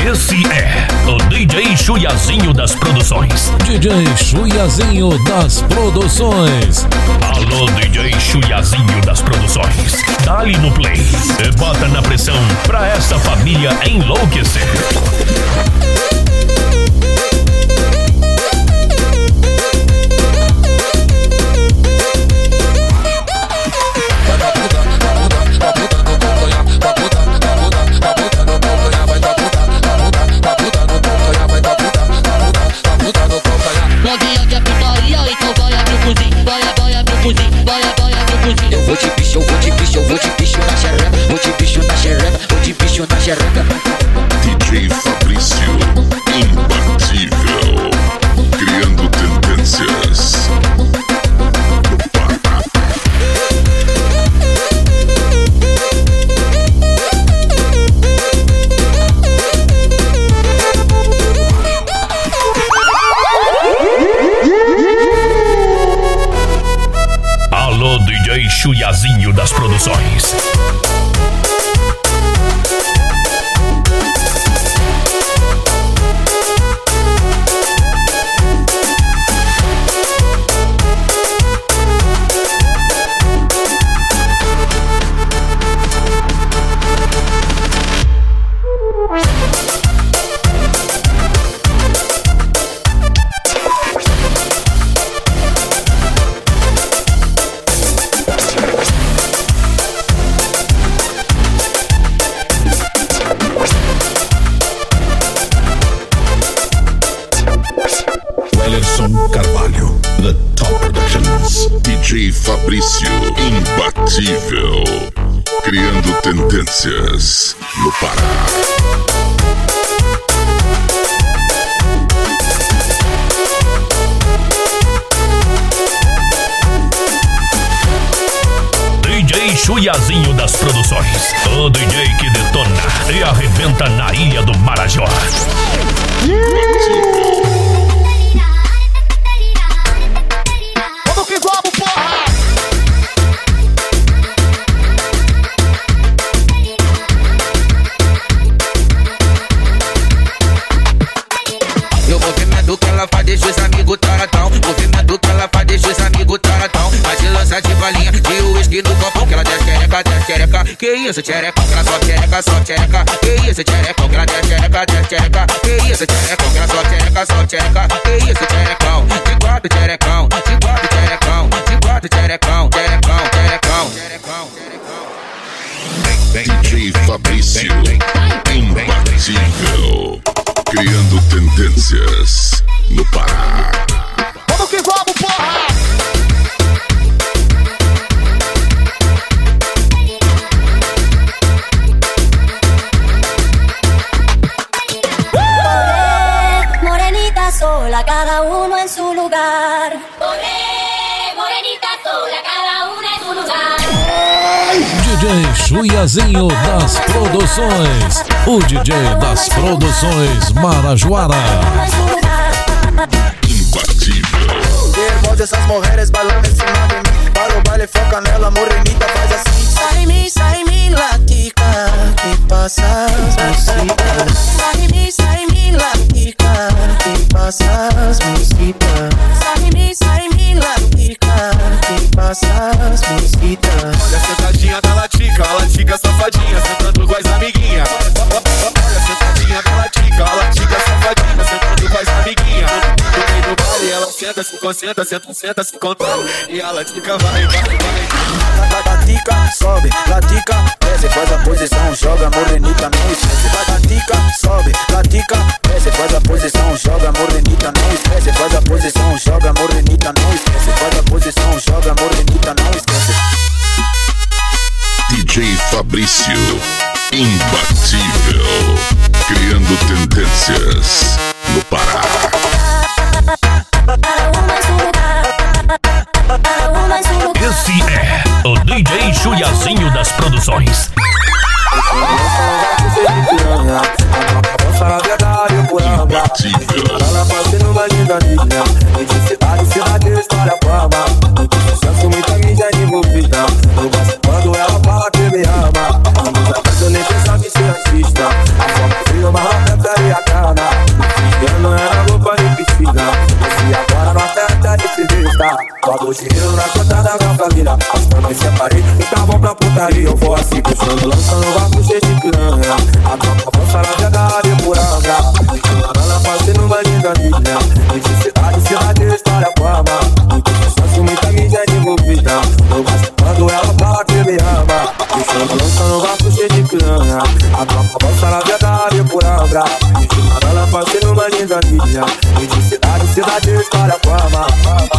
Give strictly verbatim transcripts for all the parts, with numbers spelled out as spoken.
Esse é o D J Chuiazinho das Produções. D J Chuiazinho das Produções. Alô, D J Chuiazinho das Produções. Dá-lhe no play e bota na pressão pra essa família enlouquecer. Eu vou de bicho, eu vou de bicho, eu vou de bicho na xereca, vou de bicho na xereca, vou de bicho na xereca. D J Fabrício, imbatível, criando tendências. Alô, D J Chuiazinho das Produções. Wellerson Carvalho, The Top Productions. D J Fabrício, imbatível, criando tendências no Pará. D J Chuiazinho das Produções. O D J que detona e arrebenta na Ilha do Marajó. Vamos que vamos, porra! E o movimento que ela faz deixa os amigos taradão. O movimento que ela faz deixa os amigos taradão. Mas de lança de balinha, de uísque no copão. Que ela desce xereca, desce xereca. Que isso, xereca, que ela só xereca, só xereca. Que isso, xereca, que ela desce xereca, desce xereca. Que isso, xereca, que ela só xereca, só xereca. Que isso, xerecão, de quatro xerecão, de quatro xerecão, de quatro xerecão, xerecão, xerecão, xerecão, xerecão. D J Fabrício, imbatível, criando tendências no Pará. Vamos que vamos, porra! Morenita sola, cada uno en su lugar. Corre, morenita sola, cada una en su lugar. D J Chuiazinho das Produções. O D J das Produções Marajoara. Imbatível. Hermosa essas mulheres bailando em cima de mim. Para o baile, foca nela, morenita, faz assim. Sai mi, sai mi, latica, que pasa, mosita. Sai mi, sai mi, latica, que pasa, mosita. Sai mi, sai mi, latica, que pasa, mosita. Olha a sentadinha da latica, a latica safadinha, sentando com as amiguinhas. Olha a sentadinha da latica, a latica safadinha, sentando com as amiguinhas. No meio do baile ela senta, se concentra, senta, senta, se controla. E a latica vai, vai, vai. Latica, sobe, latica, desce, faz a posição, joga, morenita, não esquece. Latica, sobe, latica, desce, faz a posição, joga, morenita, não esquece. Faz a posição, joga, morenita, não esquece. Faz a posição, joga, morenita, não esquece. D J Fabrício, imbatível, criando tendências no Pará. Esse é o D J Chuiazinho das Produções. Imbatível. Muita mídia envolvida. Eu gosto quando ela fala que me ama. Eu nem pensava em ser artista. A forma fria, mas ela prefere O dinheiro na conta da minha família, as também separei, então vão pra putaria. Eu vou assim, puxando, lançando barco cheio de piranha. A tropa avança na jogada de puranga. Ela passei no banho da mídia. Entre cidade e cidade, história fama. Muito sucesso, muita mídia envolvida. Eu gosto quando ela fala que me ama. Puxando, lançando barco cheio de piranha. A tropa avança na jogada de puranga. Ela passei no banho da mídia. Entre cidade e cidade, história fama.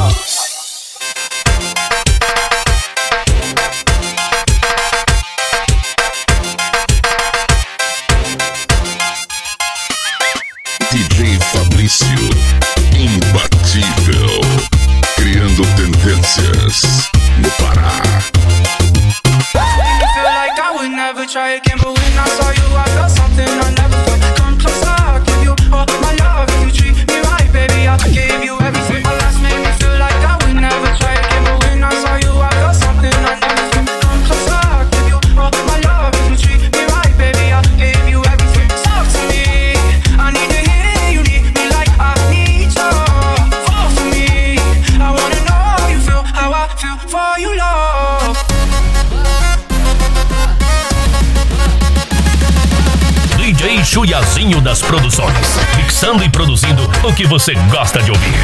D J Fabrício, imbatível, criando tendências no Pará. Feel like I would never try again, but when I saw you, I felt something I never felt. Come closer, I'll give you all my love. If you treat me right, baby, I gave you everything. My last made me feel like I would never try again, but when I saw you, I felt something I never felt. Come closer, I'll give you all my love. If you treat me right, baby, I gave you everything. Talk to me, I need to hear you need me like I need you. Fall for me, I wanna know how you feel, how I feel for you, love. D J Chuyazinho das Produções, mixando e produzindo o que você gosta de ouvir.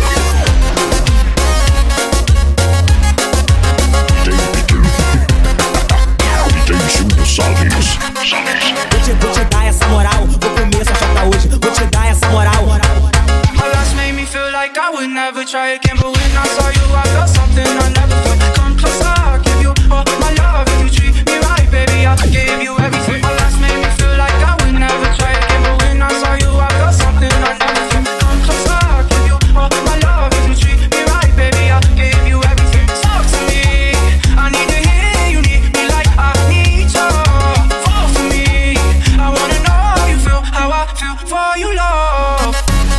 D J Júnior Salles. Vou te, vou te dar essa moral, vou comer essa chata hoje, vou te dar essa moral. My last made me feel like I would never try again, but when I saw you, I felt something I never felt. Come closer, I'll give you all my love. If you treat me right, baby, I gave you everything. My last made me feel like I would never try again, but when I saw you, I felt something I never felt. Come closer, I'll give you all my love. If you treat me right, baby, I gave you everything. Talk to me, I need to hear you need me like I need you. Fall for me, I wanna know how you feel, how I feel for you, love.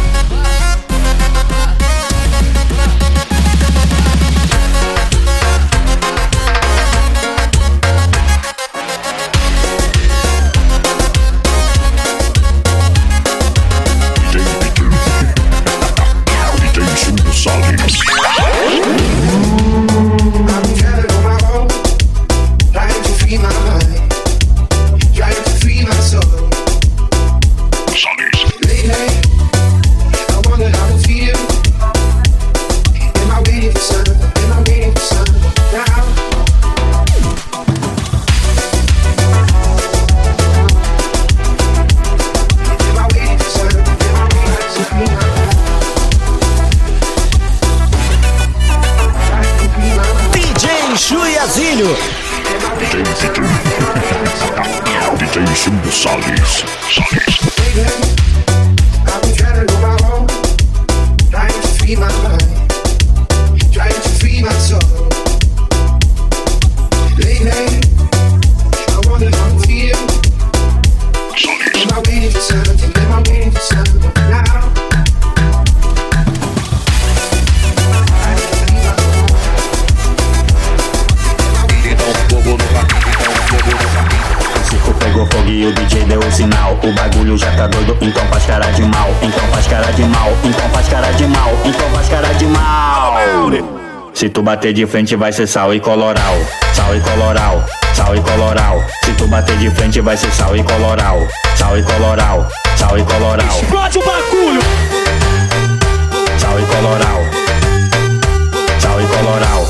Chuyazinho. D J Júnior Salles. E o D J deu o sinal, o bagulho já tá doido, então faz cara de mal, então faz cara de mal, então faz cara de mal, então faz cara de mal. Se tu bater de frente vai ser sal e coloral, sal e coloral, sal e coloral. Se tu bater de frente vai ser sal e coloral, sal e coloral, sal e coloral. Explode o bagulho! Sal e coloral, sal e coloral.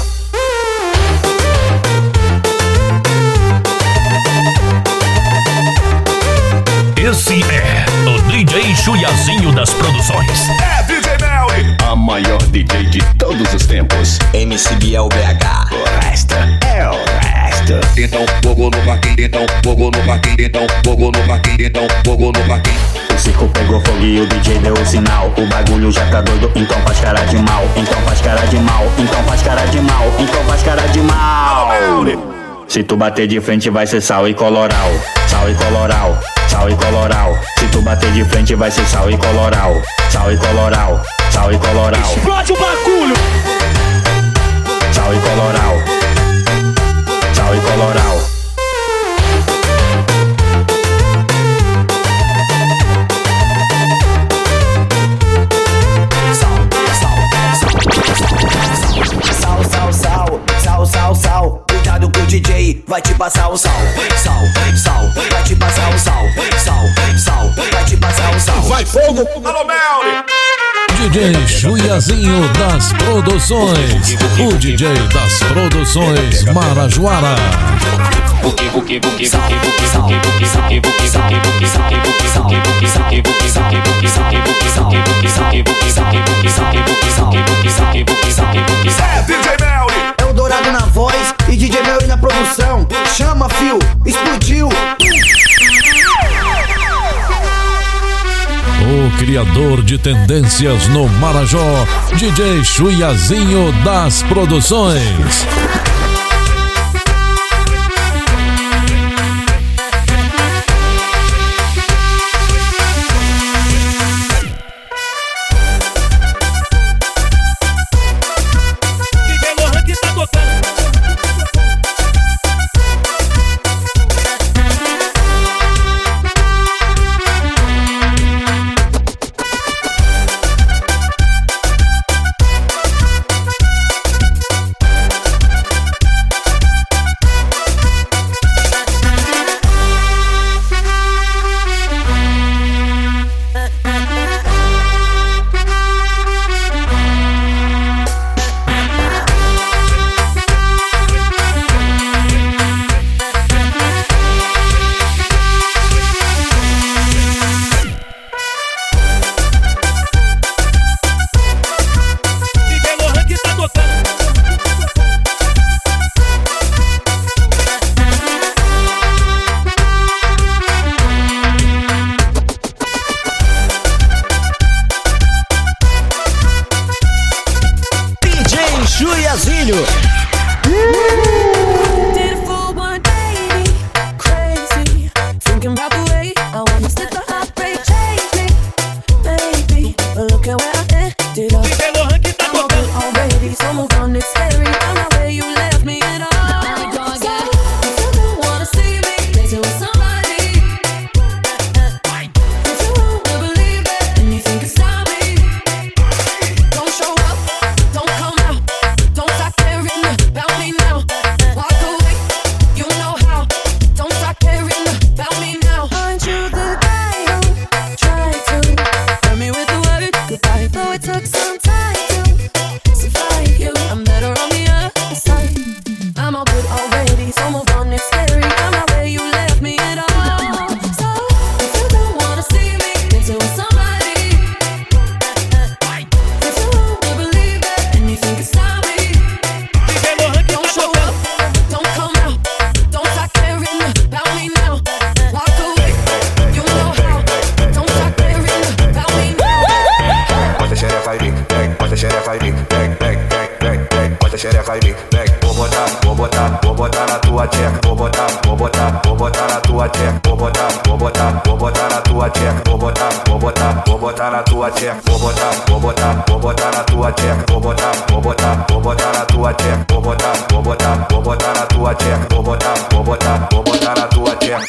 Esse é o D J Chuyazinho das Produções. É D J Melly, a maior D J de todos os tempos. M C Biel B H. O resto é o resto. Então, fogo no parquinho, então, fogo no parquinho, então, fogo no parquinho, então, fogo no parquinho. O circo pegou fogo e o D J deu o sinal. O bagulho já tá doido, então faz cara de mal, então faz cara de mal, então faz cara de mal, então faz cara de mal. Se tu bater de frente vai ser sal e coloral, sal e coloral, sal e coloral. Se tu bater de frente vai ser sal e coloral, sal e coloral, sal e coloral. Explode o bagulho! Sal e coloral, sal e coloral. Sal, sal, sal, sal, sal, vai fogo. Alô, Melly. D J Chuiazinho das Produções, o D J das Produções Marajoara. É D J Melly. É o Dourado na voz e D J Melly na produção. Chama, fio, explodiu. O criador de tendências no Marajó, D J Chuiazinho das Produções. Chuiazinho. xereca em mim, vem. Vou botar, vou botar, vou botar na tua tcheca. Vou botar, vou botar, vou botar na tua tcheca. Vou botar, vou botar, vou botar na tua tcheca. Vou botar, vou botar, vou botar na tua tcheca. Vou botar, vou botar, vou botar na tua tcheca. Vou botar, vou botar, vou botar na tua tcheca. Vou botar, vou botar, vou botar na tua tcheca. Vou botar, vou botar, vou botar na tua tcheca.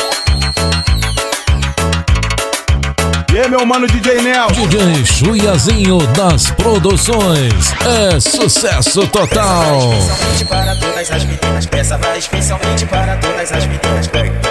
E aí, meu mano D J Nelson. D J Chuiazinho das Produções. É sucesso total. Especialmente para todas as meninas. Essa vai especialmente para todas as meninas.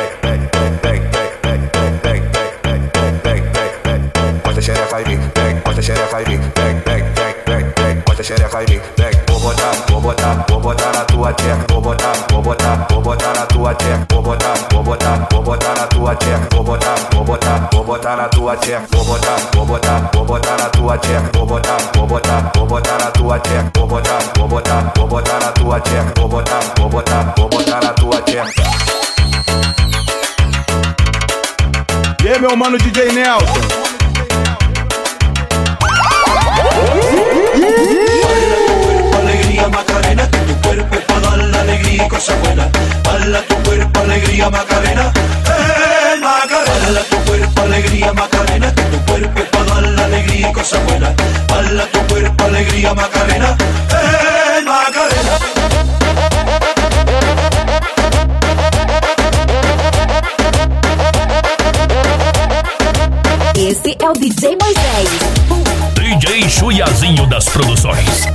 Bota xereca em mim, vem. Bota xereca em mim, vem, vem, vem, vem, vem. Bota xereca em mim, vem. Vou botar, vou botar, vou botar na tua tcheca. Vou botar, vou botar, vou botar na tua tcheca. Vou botar, vou botar, vou botar na tua tcheca. Vou botar, vou botar, vou botar na tua tcheca. Vou botar, vou botar, vou botar na tua tcheca. Vou botar, vou botar, vou botar na tua tcheca. Vou botar, vou botar, vou botar na tua tcheca. Vou botar, vou botar, vou botar na tua tcheca. E aí, meu mano D J Nelson. Alegría Macarena, que tu cuerpo es para dar la alegría y cosas buenas. Bala tu cuerpo, alegría Macarena, eh Macarena. Bala tu cuerpo, alegría Macarena, que tu cuerpo es para dar la alegría y cosas buenas. Bala tu cuerpo, alegría Macarena, eh Macarena. Esse é o D J Moisés. D J Chuiazinho das Produções.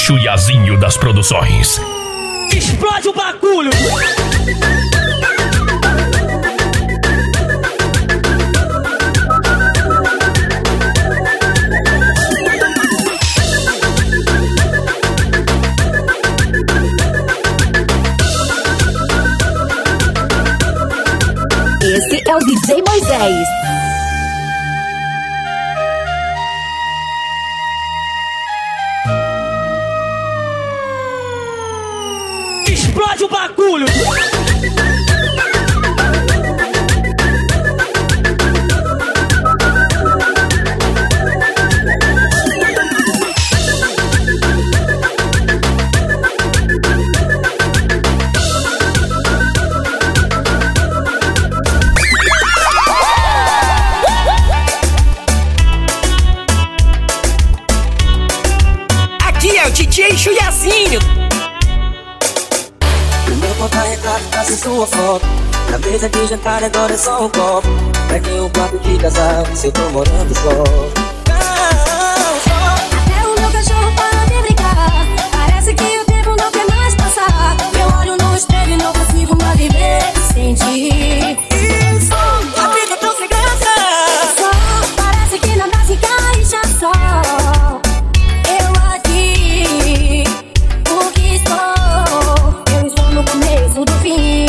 Chuyazinho das produções. Explode o bagulho! Esse é o D J Moisés. Explode o bagulho! Aqui é o D J Chuyazinho. Retrato tá sem sua foto. Na mesa de jantar agora é só um copo. Pra quem um quarto de casal, se eu tô morando só. Até o meu cachorro para de brincar. Parece que o tempo não quer mais passar. Eu olho no espelho e não consigo mais viver sem ti. Isso, a vida tão sem graça. Só, parece que nada se encaixa só. Eu aqui, o que estou? Eu estou no começo do fim.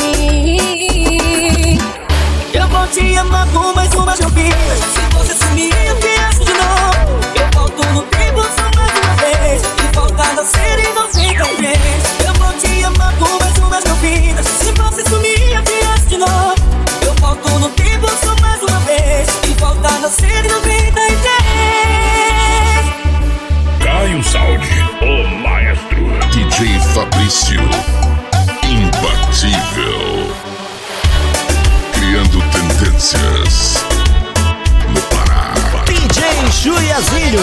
Eu vou te amar por mais uma jovina. Se você sumir, eu viajo de novo. Eu volto no tempo só mais uma vez. E faltava ser inocente talvez. Eu vou te amar por mais uma jovina. Se você sumir, eu viajo de novo. Eu volto no tempo só mais uma vez. E faltava ser noventa e três. Caio Saldi, o maestro. D J Fabrício, imbatível. Criando tendências no Pará. D J Chuyazinho.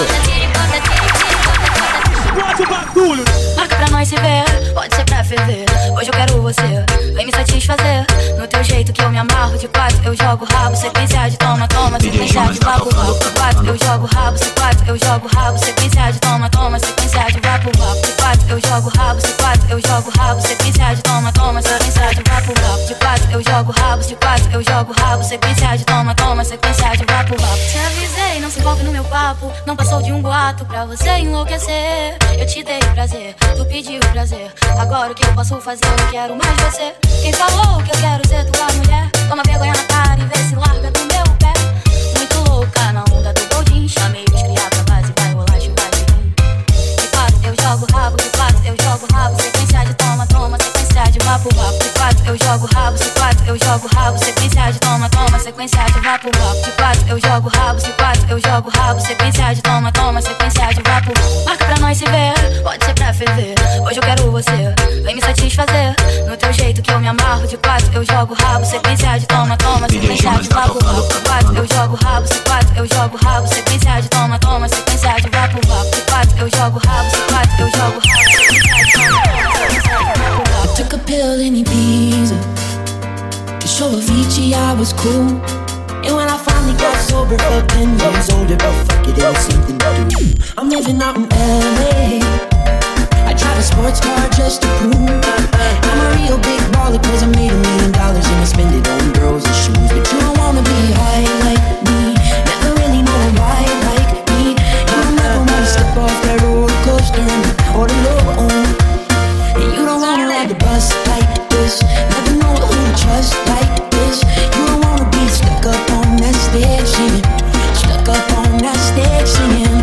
Explode o bagulho. Marca pra nós se ver, pode ser pra ferver. Hoje eu quero você, vem me satisfazer. No teu jeito que eu me amarro de quatro, eu jogo rabo, sequência de toma, toma, sequência de vapo, vapo. De quatro, eu jogo rabo, se quatro, eu jogo rabo, sequência de toma, toma, sequência de vapo, vapo. De quatro, eu jogo rabo, se quatro, eu jogo rabo, sequência de toma, toma, sequência de vapo, vapo. De quatro, eu jogo rabo, de quatro, eu jogo rabo, sequência de toma, toma, sequência de vapo, vapo. Te avisei, não se envolve no meu papo, não passou de um boato pra você enlouquecer. Eu te dei prazer, tu pediu prazer. Agora o que eu posso fazer, eu não quero mais você. Quem falou que eu quero ser tua mulher? Toma vergonha na cara e vê se larga do meu pé. Muito louca na onda do Goldin. Chamei os criar pra base, vai rolar chuva de mim. De quatro eu jogo rabo, de quatro eu jogo rabo, sequência de toma, toma, sequência de vapo, vapo. De quatro eu jogo rabo, de quatro eu jogo rabo, sequência de toma, toma, sequência de vapo, vapo. De quatro eu jogo rabo, de quatro eu jogo rabo, sequência de toma, toma, sequência de vapo. Marca pra nós se ver, pode ser pra ferver. Hoje eu quero você, vem me satisfazer. No teu jeito que eu me amarro de quatro, eu jogo rabo, sequência de toma, toma, sequência de vapo, vapo. De quatro eu jogo rabo, de quatro eu jogo rabo, sequência de toma, toma, sequência de vapo, vapo. De quatro eu jogo rabo, de quatro eu jogo rabo, sequência de toma, toma, sequência de vapo, vapo. I took a pill in Ibiza to show Avicii I was cool. And when I finally got sober, felt ten years older, but fuck it, it was something to do. I'm living out in L A. I drive a sports car just to prove I'm a real big baller, cause I made a million dollars and I spend it on girls and shoes. But you don't wanna be high like me, never really know why like me. You don't ever wanna step off that roller coaster and all alone. And you don't wanna ride the bus like this, never know who to trust like this. You don't wanna be stuck up on that stage singing, stuck up on that stage singing.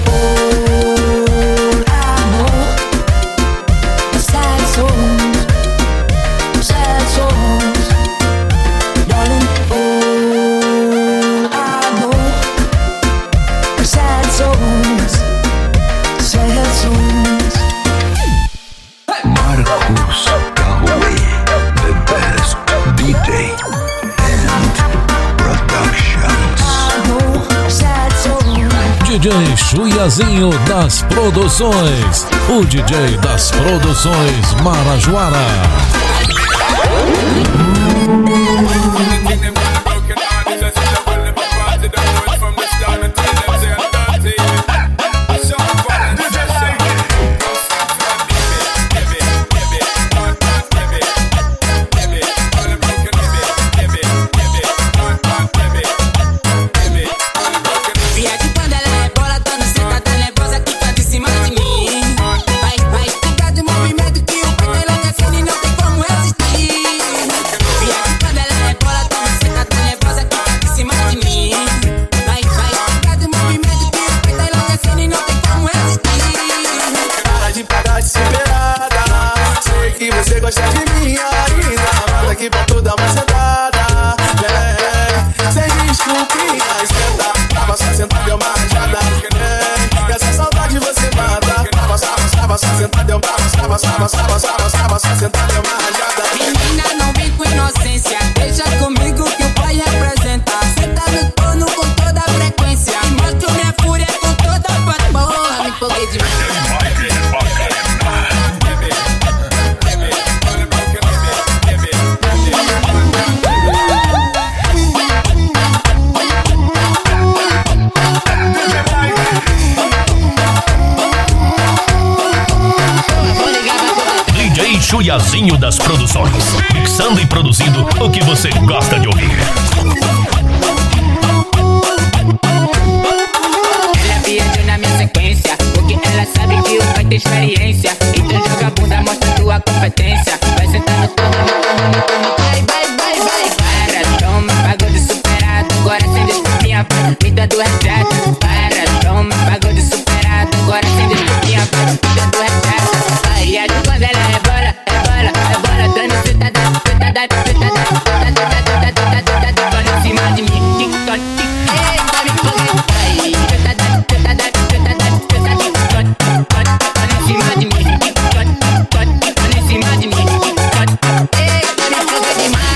Oh, I know sad songs, sad songs, darling. Oh, I know sad songs, sad songs. Marcos Cauê, the best D J and Productions. D J Chuyazinho das Produções, o D J das Produções Marajoara. Chuyazinho das Produções, mixando e produzindo o que você gosta de ouvir. Ela viajou na minha sequência, porque ela sabe que eu vai ter experiência. Então joga a bunda, mostra tua competência. Vai sentando todo no turno, no turno. Vai, vai, vai, vai. Para, toma, pagou de superado. Agora acende a minha vida do retrato. Para, toma, pagou de superado. Agora acende a minha vida do retrato. Aí é quando ela rebola, rebola, rebola. Dando sentada, sentada, sentada, sentada, sentada, sentada, sentada em cima de mim. Tic-toc, tic, eita, me foguei. Aí, sentada, sentada, sentada, sentada, sentada em cima de mim. Tic-toc, tic, em cima de mim. Tic-toc, eita, me foguei demais.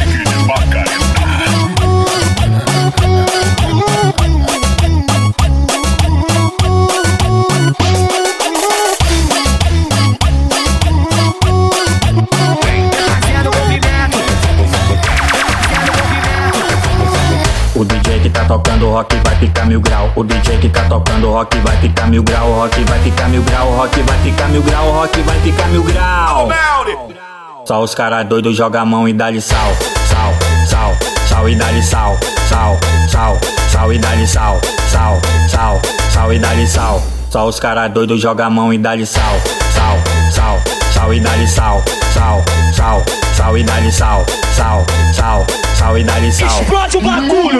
O D J que tá tocando rock vai ficar mil grau. O D J que tá tocando rock vai ficar mil grau. O rock vai ficar mil grau. O rock vai ficar mil grau. O rock vai ficar mil grau. Só os caras doidos joga a mão e dá-lhe sal. Sal, sal, sal e dá-lhe sal. Sal, sal, sal e dá-lhe sal. Sal, sal, sal e dá-lhe sal. Só os caras doidos joga a mão e dá-lhe sal. Sal, sal, sal e dá-lhe sal. Sal, sal, sal e dá-lhe sal. Sal, sal, sal e dá-lhe sal. Explode o bagulho!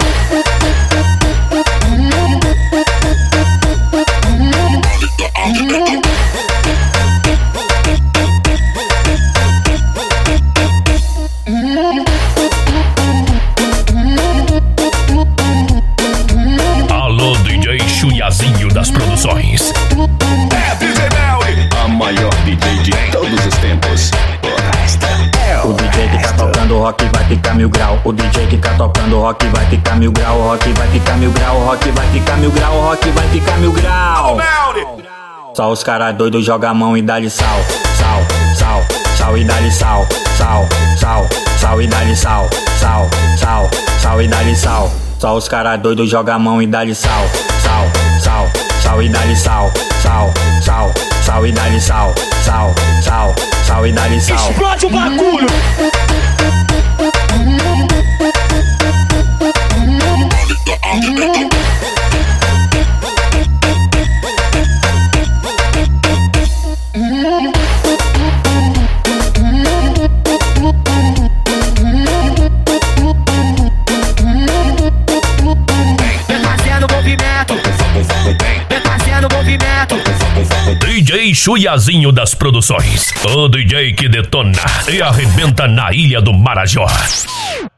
Alô, D J Chuyazinho das Produções. É D J Melly, a maior D J de todos os tempos. O D J que tá tocando rock vai ficar mil grau. O D J que tá tocando rock vai ficar mil grau. O rock vai ficar mil grau. O rock vai ficar mil grau. O rock vai ficar mil grau. Só os caras doidos joga a mão e dá-lhe sal. Sal, sal, sal e dá-lhe sal. Sal, sal, sal e dá-lhe sal. Sal, sal, sal e dá-lhe sal. Só os caras doidos joga a mão e dá-lhe sal. Sal, sal, sal e dá-lhe sal. Sal, sal, sal e dá-lhe sal. Sal, sal, sal e dá-lhe sal. Explode o bagulho! D J Chuyazinho das Produções, o D J que detona e arrebenta na Ilha do Marajó.